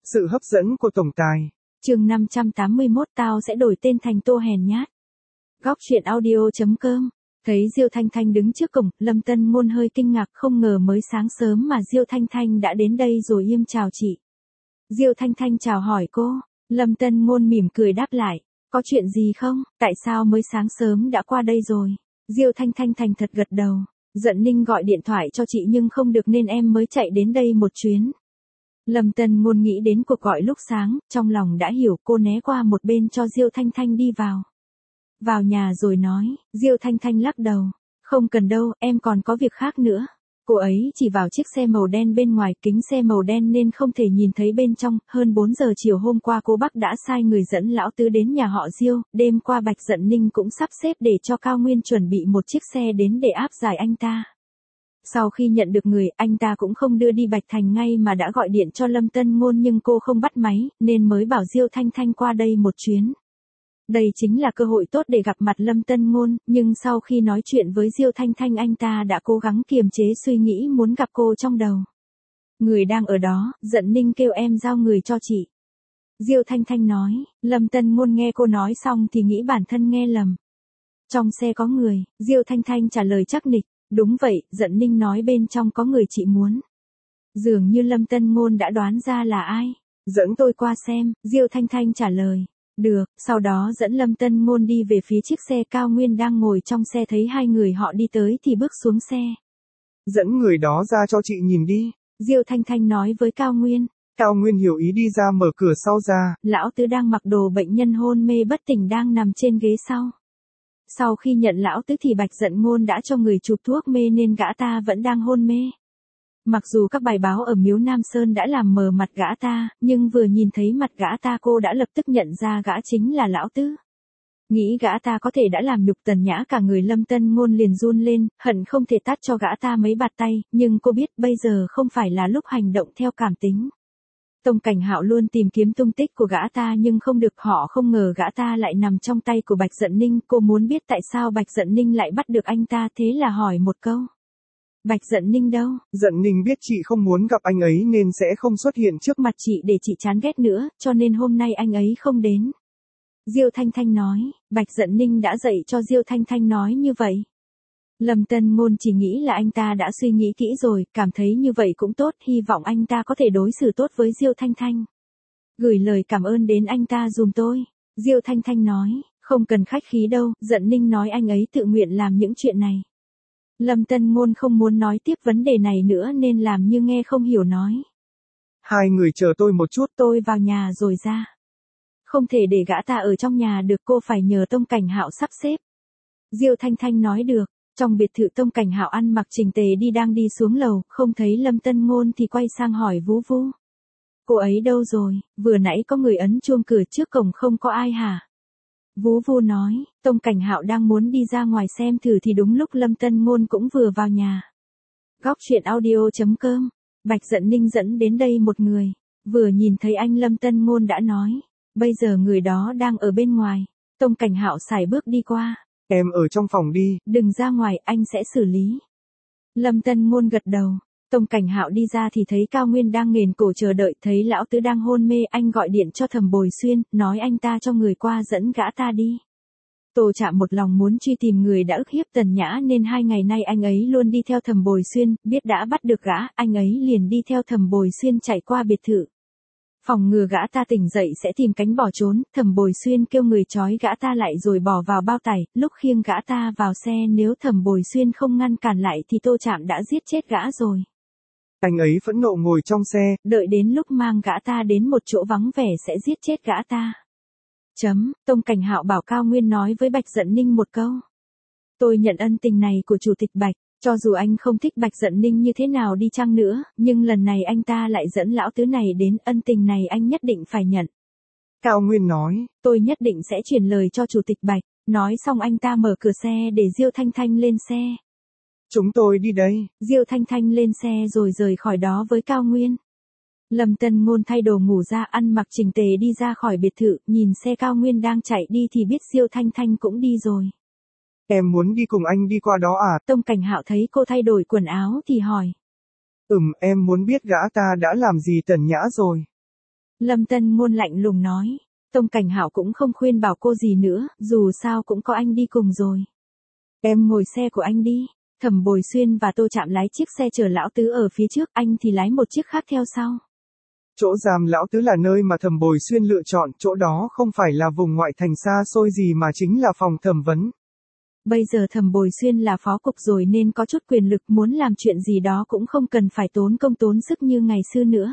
Sự hấp dẫn của tổng tài. Chương 581 tao sẽ đổi tên thành Tô Hèn Nhát. Góc truyện audio.com. Thấy Diêu Thanh Thanh đứng trước cổng, Lâm Tân Ngôn hơi kinh ngạc, không ngờ mới sáng sớm mà Diêu Thanh Thanh đã đến đây rồi. Im chào chị. Diêu Thanh Thanh chào hỏi cô. Lâm Tân Ngôn mỉm cười đáp lại. Có chuyện gì không? Tại sao mới sáng sớm đã qua đây rồi? Diêu Thanh Thanh thành thật gật đầu. Dận Ninh gọi điện thoại cho chị nhưng không được nên em mới chạy đến đây một chuyến. Lâm Tân Ngôn nghĩ đến cuộc gọi lúc sáng, trong lòng đã hiểu, cô né qua một bên cho Diêu Thanh Thanh đi vào. Vào nhà rồi nói. Diêu Thanh Thanh lắc đầu. Không cần đâu, em còn có việc khác nữa. Cô ấy chỉ vào chiếc xe màu đen bên ngoài, kính xe màu đen nên không thể nhìn thấy bên trong. Hơn 4 giờ chiều hôm qua cô Bắc đã sai người dẫn lão tứ đến nhà họ Diêu. Đêm qua Bạch Dận Ninh cũng sắp xếp để cho Cao Nguyên chuẩn bị một chiếc xe đến để áp giải anh ta. Sau khi nhận được người, anh ta cũng không đưa đi Bạch Thành ngay mà đã gọi điện cho Lâm Tân Ngôn nhưng cô không bắt máy, nên mới bảo Diêu Thanh Thanh qua đây một chuyến. Đây chính là cơ hội tốt để gặp mặt Lâm Tân Ngôn, nhưng sau khi nói chuyện với Diêu Thanh Thanh anh ta đã cố gắng kiềm chế suy nghĩ muốn gặp cô trong đầu. Người đang ở đó, Dận Ninh kêu em giao người cho chị. Diêu Thanh Thanh nói. Lâm Tân Ngôn nghe cô nói xong thì nghĩ bản thân nghe lầm. Trong xe có người. Diêu Thanh Thanh trả lời chắc nịch. Đúng vậy, Dận Ninh nói bên trong có người chị muốn. Dường như Lâm Tân Ngôn đã đoán ra là ai. Dẫn tôi qua xem, Diêu Thanh Thanh trả lời. Được, sau đó dẫn Lâm Tân Ngôn đi về phía chiếc xe. Cao Nguyên đang ngồi trong xe thấy hai người họ đi tới thì bước xuống xe. Dẫn người đó ra cho chị nhìn đi. Diêu Thanh Thanh nói với Cao Nguyên. Cao Nguyên hiểu ý đi ra mở cửa sau ra. Lão tứ đang mặc đồ bệnh nhân hôn mê bất tỉnh đang nằm trên ghế sau. Sau khi nhận lão tứ thì Bạch Dận Ngôn đã cho người chụp thuốc mê nên gã ta vẫn đang hôn mê. Mặc dù các bài báo ở Miếu Nam Sơn đã làm mờ mặt gã ta, nhưng vừa nhìn thấy mặt gã ta cô đã lập tức nhận ra gã chính là lão tứ. Nghĩ gã ta có thể đã làm nhục Tần Nhã cả người, Lâm Tân Ngôn liền run lên, hận không thể tát cho gã ta mấy bạt tay, nhưng cô biết bây giờ không phải là lúc hành động theo cảm tính. Tông Cảnh Hạo luôn tìm kiếm tung tích của gã ta nhưng không được, họ không ngờ gã ta lại nằm trong tay của Bạch Dận Ninh. Cô muốn biết tại sao Bạch Dận Ninh lại bắt được anh ta, thế là hỏi một câu. Bạch Dận Ninh đâu? Dận Ninh biết chị không muốn gặp anh ấy nên sẽ không xuất hiện trước mặt chị để chị chán ghét nữa, cho nên hôm nay anh ấy không đến. Diêu Thanh Thanh nói. Bạch Dận Ninh đã dạy cho Diêu Thanh Thanh nói như vậy. Lâm Tân Ngôn chỉ nghĩ là anh ta đã suy nghĩ kỹ rồi, cảm thấy như vậy cũng tốt, hy vọng anh ta có thể đối xử tốt với Diêu Thanh Thanh. Gửi lời cảm ơn đến anh ta giùm tôi. Diêu Thanh Thanh nói. Không cần khách khí đâu, Dận Ninh nói anh ấy tự nguyện làm những chuyện này. Lâm Tân Ngôn không muốn nói tiếp vấn đề này nữa nên làm như nghe không hiểu nói. Hai người chờ tôi một chút. Tôi vào nhà rồi ra. Không thể để gã ta ở trong nhà được, cô phải nhờ Tông Cảnh Hạo sắp xếp. Diêu Thanh Thanh nói được. Trong biệt thự Tông Cảnh Hạo ăn mặc chỉnh tề đang đi xuống lầu, không thấy Lâm Tân Ngôn thì quay sang hỏi Vũ Vũ. Cô ấy đâu rồi, vừa nãy có người ấn chuông cửa trước cổng không có ai hả? Vũ Vũ nói, Tông Cảnh Hạo đang muốn đi ra ngoài xem thử thì đúng lúc Lâm Tân Ngôn cũng vừa vào nhà. Góc truyện audio.com. Bạch Dận Ninh dẫn đến đây một người, vừa nhìn thấy anh Lâm Tân Ngôn đã nói, bây giờ người đó đang ở bên ngoài. Tông Cảnh Hạo sải bước đi qua. Em ở trong phòng đi. Đừng ra ngoài, anh sẽ xử lý. Lâm Tân Ngôn gật đầu. Tông Cảnh Hạo đi ra thì thấy Cao Nguyên đang nghền cổ chờ đợi, thấy lão tứ đang hôn mê, anh gọi điện cho Thẩm Bồi Xuyên, nói anh ta cho người qua dẫn gã ta đi. Tô Trạm một lòng muốn truy tìm người đã ức hiếp Tần Nhã nên 2 ngày nay anh ấy luôn đi theo Thẩm Bồi Xuyên, biết đã bắt được gã, anh ấy liền đi theo Thẩm Bồi Xuyên chạy qua biệt thự. Phòng ngừa gã ta tỉnh dậy sẽ tìm cánh bỏ trốn, Thẩm Bồi Xuyên kêu người trói gã ta lại rồi bỏ vào bao tải, lúc khiêng gã ta vào xe nếu Thẩm Bồi Xuyên không ngăn cản lại thì Tô Trạm đã giết chết gã rồi. Anh ấy phẫn nộ ngồi trong xe, đợi đến lúc mang gã ta đến một chỗ vắng vẻ sẽ giết chết gã ta. Tông Cảnh Hạo bảo Cao Nguyên nói với Bạch Dận Ninh một câu. Tôi nhận ân tình này của Chủ tịch Bạch, cho dù anh không thích Bạch Dận Ninh như thế nào đi chăng nữa, nhưng lần này anh ta lại dẫn lão tứ này đến, ân tình này anh nhất định phải nhận. Cao Nguyên nói. Tôi nhất định sẽ truyền lời cho Chủ tịch Bạch. Nói xong anh ta mở cửa xe để Diêu Thanh Thanh lên xe. Chúng tôi đi đây. Diêu Thanh Thanh lên xe rồi rời khỏi đó với Cao Nguyên. Lâm Tân Ngôn thay đồ ngủ ra, ăn mặc chỉnh tề đi ra khỏi biệt thự, nhìn xe Cao Nguyên đang chạy đi thì biết Diêu Thanh Thanh cũng đi rồi. Em muốn đi cùng anh đi qua đó à? Tông Cảnh Hạo thấy cô thay đổi quần áo thì hỏi. Em muốn biết gã ta đã làm gì Tần Nhã rồi. Lâm Tân Ngôn lạnh lùng nói. Tông Cảnh Hạo cũng không khuyên bảo cô gì nữa, dù sao cũng có anh đi cùng rồi. Em ngồi xe của anh đi. Thẩm Bồi Xuyên và Tô Trạm lái chiếc xe chở Lão Tứ ở phía trước, anh thì lái một chiếc khác theo sau. Chỗ giam Lão Tứ là nơi mà Thẩm Bồi Xuyên lựa chọn, chỗ đó không phải là vùng ngoại thành xa xôi gì mà chính là phòng thẩm vấn. Bây giờ Thẩm Bồi Xuyên là phó cục rồi nên có chút quyền lực, muốn làm chuyện gì đó cũng không cần phải tốn công tốn sức như ngày xưa nữa.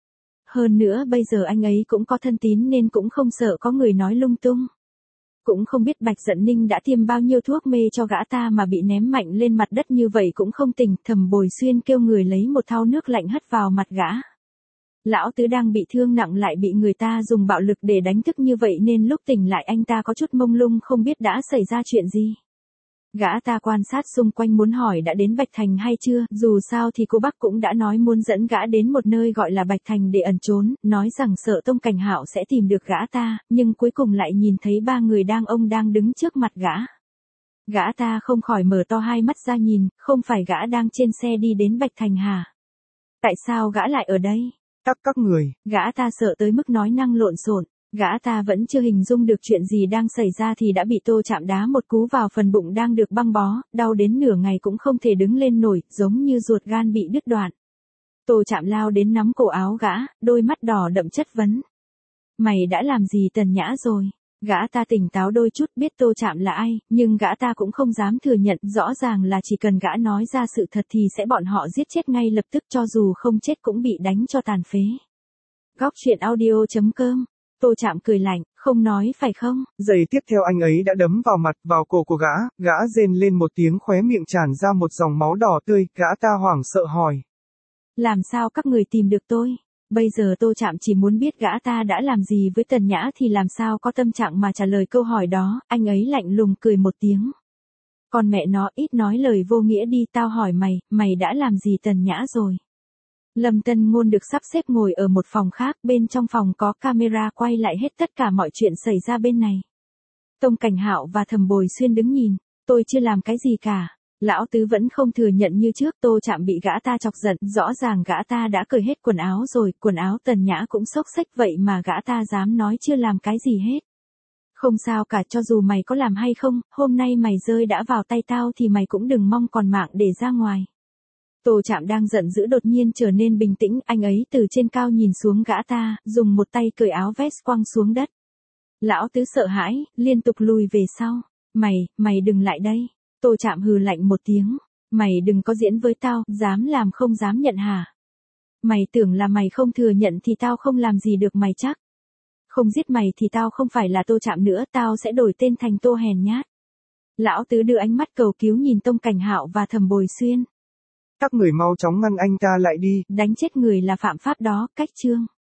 Hơn nữa bây giờ anh ấy cũng có thân tín nên cũng không sợ có người nói lung tung. Cũng không biết Bạch Dận Ninh đã tiêm bao nhiêu thuốc mê cho gã ta mà bị ném mạnh lên mặt đất như vậy cũng không tỉnh. Thẩm Bồi Xuyên kêu người lấy một thau nước lạnh hất vào mặt gã. Lão Tứ đang bị thương nặng lại bị người ta dùng bạo lực để đánh thức như vậy nên lúc tỉnh lại anh ta có chút mông lung không biết đã xảy ra chuyện gì. Gã ta quan sát xung quanh muốn hỏi đã đến Bạch Thành hay chưa, dù sao thì cô bác cũng đã nói muốn dẫn gã đến một nơi gọi là Bạch Thành để ẩn trốn, nói rằng sợ Tông Cảnh Hạo sẽ tìm được gã ta, nhưng cuối cùng lại nhìn thấy ba người đang đứng trước mặt gã. Gã ta không khỏi mở to hai mắt ra nhìn, không phải gã đang trên xe đi đến Bạch Thành hả? Tại sao gã lại ở đây? Các người. Gã ta sợ tới mức nói năng lộn xộn. Gã ta vẫn chưa hình dung được chuyện gì đang xảy ra thì đã bị Tô Trạm đá một cú vào phần bụng đang được băng bó, đau đến nửa ngày cũng không thể đứng lên nổi, giống như ruột gan bị đứt đoạn. Tô Trạm lao đến nắm cổ áo gã, đôi mắt đỏ đậm chất vấn. Mày đã làm gì Tần Nhã rồi? Gã ta tỉnh táo đôi chút biết Tô Trạm là ai, nhưng gã ta cũng không dám thừa nhận, rõ ràng là chỉ cần gã nói ra sự thật thì sẽ bọn họ giết chết ngay lập tức, cho dù không chết cũng bị đánh cho tàn phế. Góc truyện audio.com. Tô Trạm cười lạnh, không nói phải không? Giây tiếp theo anh ấy đã đấm vào mặt, vào cổ của gã rên lên một tiếng khóe miệng tràn ra một dòng máu đỏ tươi, gã ta hoảng sợ hỏi. Làm sao các người tìm được tôi? Bây giờ Tô Trạm chỉ muốn biết gã ta đã làm gì với Tần Nhã thì làm sao có tâm trạng mà trả lời câu hỏi đó, anh ấy lạnh lùng cười một tiếng. Còn mẹ nó ít nói lời vô nghĩa đi, tao hỏi mày đã làm gì Tần Nhã rồi? Lâm Tân Ngôn được sắp xếp ngồi ở một phòng khác, bên trong phòng có camera quay lại hết tất cả mọi chuyện xảy ra bên này. Tông Cảnh Hạo và Thẩm Bồi Xuyên đứng nhìn, tôi chưa làm cái gì cả. Lão Tứ vẫn không thừa nhận như trước, Tô Trạm bị gã ta chọc giận, rõ ràng gã ta đã cởi hết quần áo rồi, quần áo Tần Nhã cũng xốc xếch vậy mà gã ta dám nói chưa làm cái gì hết. Không sao cả, cho dù mày có làm hay không, hôm nay mày rơi đã vào tay tao thì mày cũng đừng mong còn mạng để ra ngoài. Tô Trạm đang giận dữ đột nhiên trở nên bình tĩnh, anh ấy từ trên cao nhìn xuống gã ta, dùng một tay cởi áo vest quăng xuống đất. Lão Tứ sợ hãi, liên tục lùi về sau. Mày đừng lại đây. Tô Trạm hừ lạnh một tiếng. Mày đừng có diễn với tao, dám làm không dám nhận hả? Mày tưởng là mày không thừa nhận thì tao không làm gì được mày chắc. Không giết mày thì tao không phải là Tô Trạm nữa, tao sẽ đổi tên thành Tô Hèn Nhát. Lão Tứ đưa ánh mắt cầu cứu nhìn Tông Cảnh Hạo và Thẩm Bồi Xuyên. Các người mau chóng ngăn anh ta lại đi. Đánh chết người là phạm pháp đó, cách chương.